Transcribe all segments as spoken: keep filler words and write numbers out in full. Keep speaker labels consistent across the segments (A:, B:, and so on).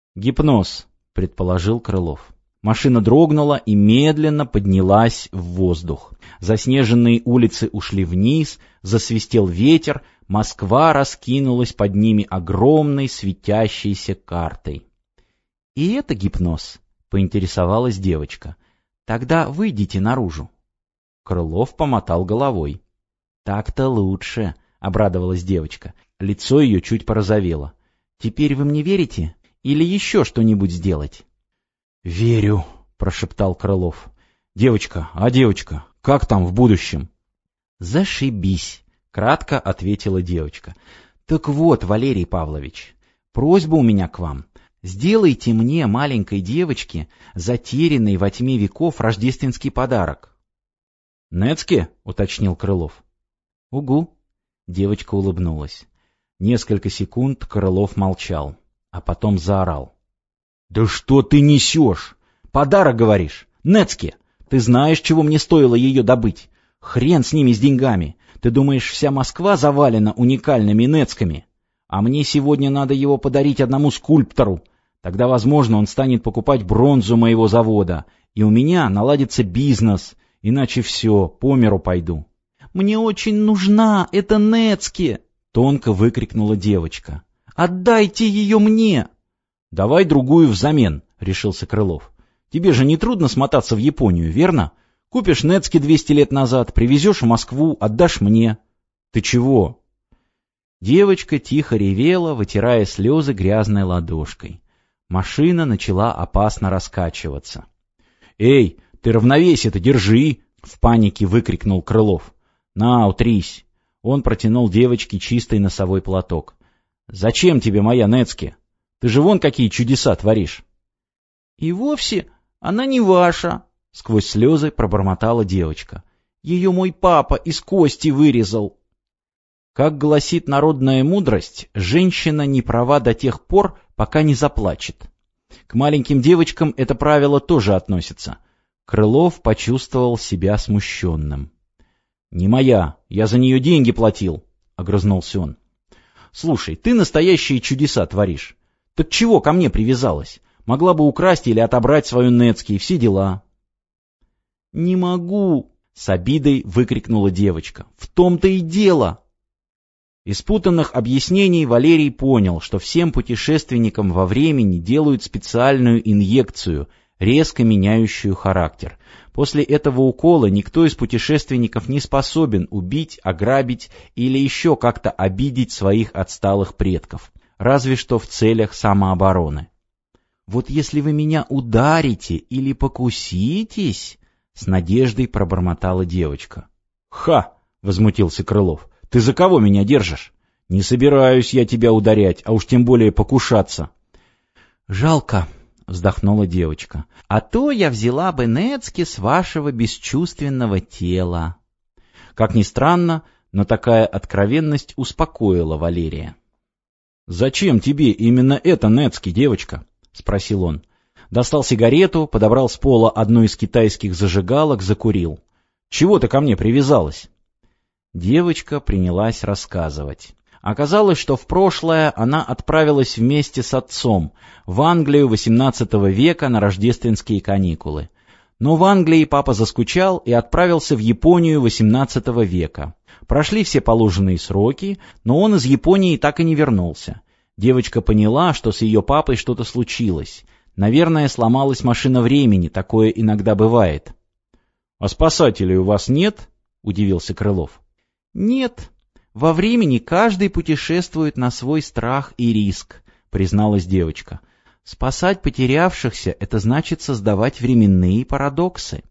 A: Гипноз, предположил Крылов. Машина дрогнула и медленно поднялась в воздух. Заснеженные улицы ушли вниз, засвистел ветер, Москва раскинулась под ними огромной светящейся картой. — И это гипноз? — поинтересовалась девочка. — Тогда выйдите наружу. Крылов помотал головой. — Так-то лучше, — обрадовалась девочка. Лицо ее чуть порозовело. — Теперь вы мне верите? Или еще что-нибудь сделать? — Верю, — прошептал Крылов. — Девочка, а девочка, как там в будущем? — Зашибись, — кратко ответила девочка. — Так вот, Валерий Павлович, просьба у меня к вам. Сделайте мне, маленькой девочке, затерянный во тьме веков рождественский подарок. — Нецке? — уточнил Крылов. — Угу. Девочка улыбнулась. Несколько секунд Крылов молчал, а потом заорал. — Да что ты несешь? Подарок, говоришь? Нецке! Ты знаешь, чего мне стоило ее добыть? Хрен с ними, с деньгами. Ты думаешь, вся Москва завалена уникальными нецками? А мне сегодня надо его подарить одному скульптору. Тогда, возможно, он станет покупать бронзу моего завода, и у меня наладится бизнес, иначе все, по миру пойду. — Мне очень нужна эта Нецке! — тонко выкрикнула девочка. — Отдайте ее мне! — Давай другую взамен, — решился Крылов. — Тебе же не трудно смотаться в Японию, верно? Купишь Нецке двести лет назад, привезешь в Москву, отдашь мне. — Ты чего? Девочка тихо ревела, вытирая слезы грязной ладошкой. Машина начала опасно раскачиваться. — Эй, ты равновесие-то держи! — в панике выкрикнул Крылов. — На, утрись! Он протянул девочке чистый носовой платок. — Зачем тебе моя Нецке? Ты же вон какие чудеса творишь! — И вовсе она не ваша! — сквозь слезы пробормотала девочка. — Ее мой папа из кости вырезал. Как гласит народная мудрость, женщина не права до тех пор, пока не заплачет. К маленьким девочкам это правило тоже относится. Крылов почувствовал себя смущенным. — Не моя, я за нее деньги платил, — огрызнулся он. — Слушай, ты настоящие чудеса творишь. Так чего ко мне привязалась? Могла бы украсть или отобрать свою Нецке и все дела. — Не могу, — с обидой выкрикнула девочка. — В том-то и дело. Из путанных объяснений Валерий понял, что всем путешественникам во времени делают специальную инъекцию, резко меняющую характер. После этого укола никто из путешественников не способен убить, ограбить или еще как-то обидеть своих отсталых предков, разве что в целях самообороны. «Вот если вы меня ударите или покуситесь...» — с надеждой пробормотала девочка. «Ха!» — возмутился Крылов. «Ты за кого меня держишь? Не собираюсь я тебя ударять, а уж тем более покушаться». «Жалко», — вздохнула девочка. «А то я взяла бы Нецке с вашего бесчувственного тела». Как ни странно, но такая откровенность успокоила Валерия. «Зачем тебе именно это Нецке, девочка?» — спросил он. Достал сигарету, подобрал с пола одну из китайских зажигалок, закурил. «Чего ты ко мне привязалась?» Девочка принялась рассказывать. Оказалось, что в прошлое она отправилась вместе с отцом в Англию восемнадцатого века на рождественские каникулы. Но в Англии папа заскучал и отправился в Японию восемнадцатого века. Прошли все положенные сроки, но он из Японии так и не вернулся. Девочка поняла, что с ее папой что-то случилось. Наверное, сломалась машина времени, такое иногда бывает. — А спасателей у вас нет? — удивился Крылов. — Нет. Во времени каждый путешествует на свой страх и риск, — призналась девочка. Спасать потерявшихся — это значит создавать временные парадоксы.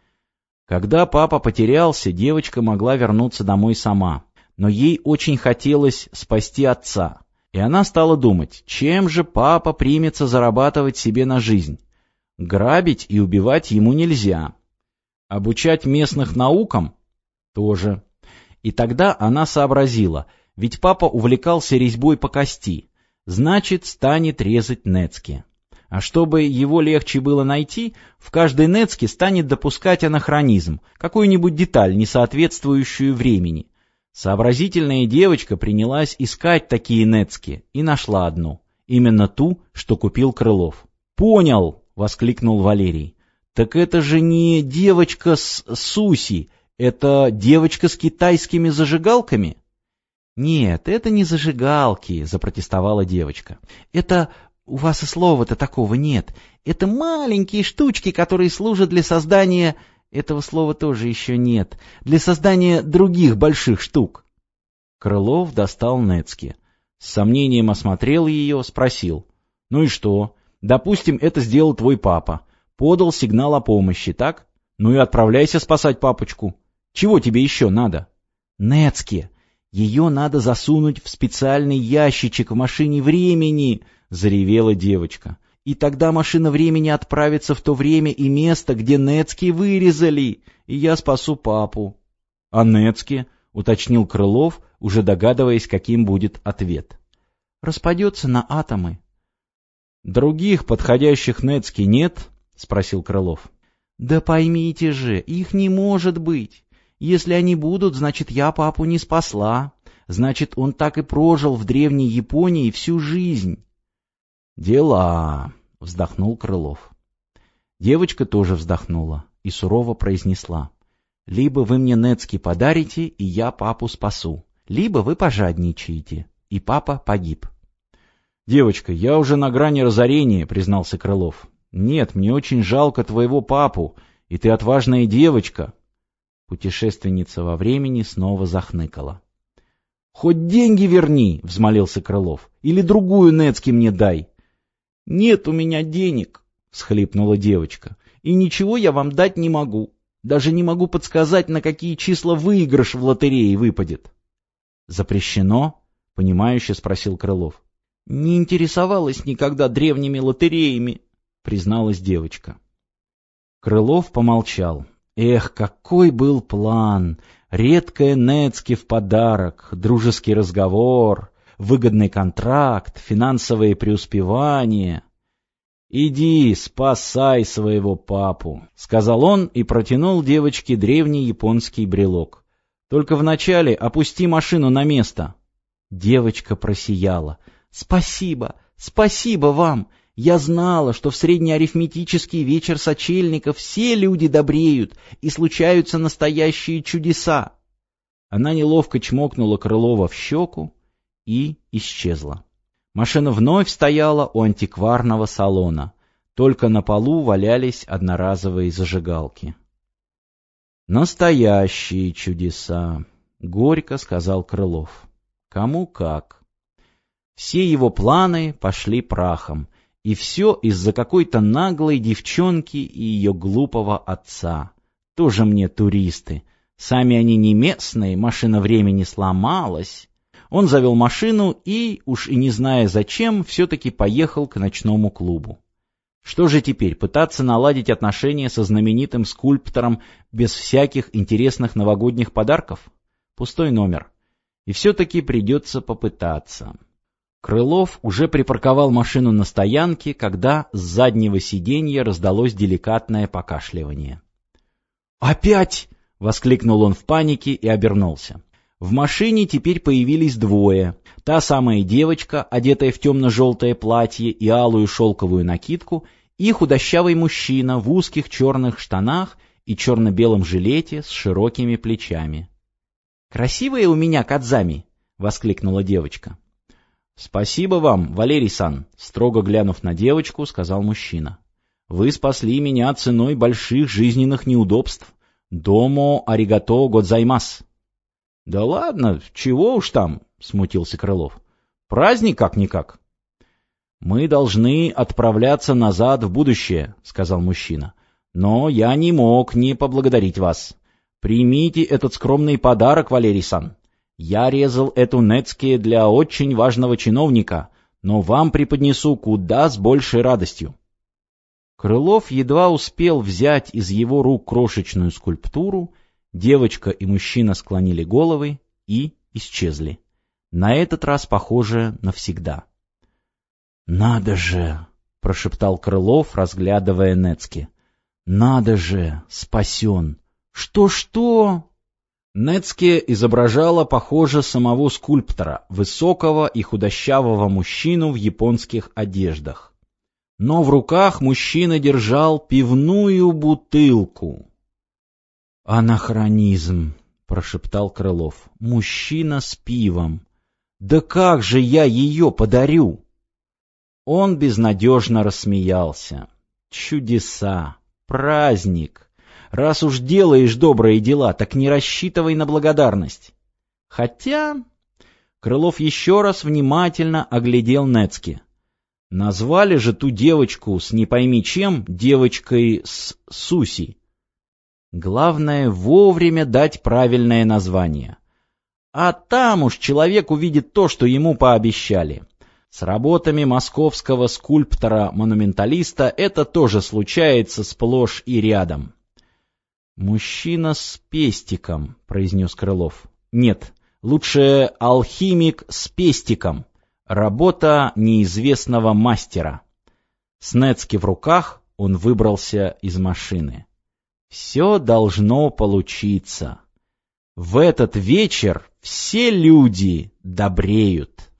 A: Когда папа потерялся, девочка могла вернуться домой сама, но ей очень хотелось спасти отца. И она стала думать, чем же папа примется зарабатывать себе на жизнь. Грабить и убивать ему нельзя. Обучать местных наукам? Тоже. И тогда она сообразила, ведь папа увлекался резьбой по кости, значит, станет резать Нецке. А чтобы его легче было найти, в каждой Нецке станет допускать анахронизм, какую-нибудь деталь, не соответствующую времени. Сообразительная девочка принялась искать такие Нецке и нашла одну. Именно ту, что купил Крылов. «Понял!» — воскликнул Валерий. «Так это же не девочка с Суси, это девочка с китайскими зажигалками?» «Нет, это не зажигалки», — запротестовала девочка. «Это... у вас и слова-то такого нет. Это маленькие штучки, которые служат для создания... этого слова тоже еще нет. Для создания других больших штук». Крылов достал Нецки. С сомнением осмотрел ее, спросил. «Ну и что? Допустим, это сделал твой папа. Подал сигнал о помощи, так? Ну и отправляйся спасать папочку. Чего тебе еще надо?» «Нецки, ее надо засунуть в специальный ящичек в машине времени», — заревела девочка. «И тогда машина времени отправится в то время и место, где Нецки вырезали, и я спасу папу». «А Нецки?» — уточнил Крылов, уже догадываясь, каким будет ответ. «Распадется на атомы». «Других подходящих Нецки нет?» — спросил Крылов. «Да поймите же, их не может быть. Если они будут, значит, я папу не спасла. Значит, он так и прожил в древней Японии всю жизнь». «Дела», — вздохнул Крылов. Девочка тоже вздохнула и сурово произнесла. «Либо вы мне Нецки подарите, и я папу спасу, либо вы пожадничаете, и папа погиб». «Девочка, я уже на грани разорения», — признался Крылов. «Нет, мне очень жалко твоего папу, и ты отважная девочка». Путешественница во времени снова захныкала. «Хоть деньги верни», — взмолился Крылов, — «или другую Нецки мне дай». «Нет у меня денег», — всхлипнула девочка, — «и ничего я вам дать не могу. Даже не могу подсказать, на какие числа выигрыш в лотерее выпадет». «Запрещено?» — понимающе спросил Крылов. «Не интересовалась никогда древними лотереями», — призналась девочка. Крылов помолчал. Эх, какой был план! Редкая Нецки в подарок, дружеский разговор, выгодный контракт, финансовые преуспевания. «Иди, спасай своего папу», — сказал он и протянул девочке древний японский брелок. «Только вначале опусти машину на место». Девочка просияла. «Спасибо, спасибо вам! Я знала, что в среднеарифметический вечер сочельников все люди добреют, и случаются настоящие чудеса». Она неловко чмокнула Крылова в щеку и исчезла. Машина вновь стояла у антикварного салона. Только на полу валялись одноразовые зажигалки. «Настоящие чудеса», — горько сказал Крылов. «Кому как». Все его планы пошли прахом. И все из-за какой-то наглой девчонки и ее глупого отца. Тоже мне туристы. Сами они не местные, машина времени сломалась. Он завел машину и, уж и не зная зачем, все-таки поехал к ночному клубу. Что же теперь, пытаться наладить отношения со знаменитым скульптором без всяких интересных новогодних подарков? Пустой номер. И все-таки придется попытаться. Крылов уже припарковал машину на стоянке, когда с заднего сиденья раздалось деликатное покашливание. «Опять!» — воскликнул он в панике и обернулся. В машине теперь появились двое. Та самая девочка, одетая в темно-желтое платье и алую шелковую накидку, и худощавый мужчина в узких черных штанах и черно-белом жилете с широкими плечами. «Красивая у меня Кадзами!» — воскликнула девочка. «Спасибо вам, Валерий-сан», — строго глянув на девочку, сказал мужчина. «Вы спасли меня ценой больших жизненных неудобств. Домо аригато годзаймас». «Да ладно, чего уж там», — смутился Крылов. «Праздник как-никак». «Мы должны отправляться назад в будущее», — сказал мужчина. «Но я не мог не поблагодарить вас. Примите этот скромный подарок, Валерий-сан. Я резал эту Нецки для очень важного чиновника, но вам преподнесу куда с большей радостью». Крылов едва успел взять из его рук крошечную скульптуру, девочка и мужчина склонили головы и исчезли. На этот раз, похоже, навсегда. «Надо же!» — прошептал Крылов, разглядывая Нецки. «Надо же! Спасен! Что-что?» Нецке изображала, похоже, самого скульптора, высокого и худощавого мужчину в японских одеждах. Но в руках мужчина держал пивную бутылку. «Анахронизм», — прошептал Крылов. «Мужчина с пивом. Да как же я ее подарю?» Он безнадежно рассмеялся. «Чудеса! Праздник! Раз уж делаешь добрые дела, так не рассчитывай на благодарность. Хотя...» Крылов еще раз внимательно оглядел Нецке. Назвали же ту девочку с не пойми чем девочкой с Суси. Главное вовремя дать правильное название. А там уж человек увидит то, что ему пообещали. С работами московского скульптора-монументалиста это тоже случается сплошь и рядом. «Мужчина с пестиком», — произнес Крылов. «Нет, лучше алхимик с пестиком. Работа неизвестного мастера». С Нецке в руках он выбрался из машины. Все должно получиться. В этот вечер все люди добреют.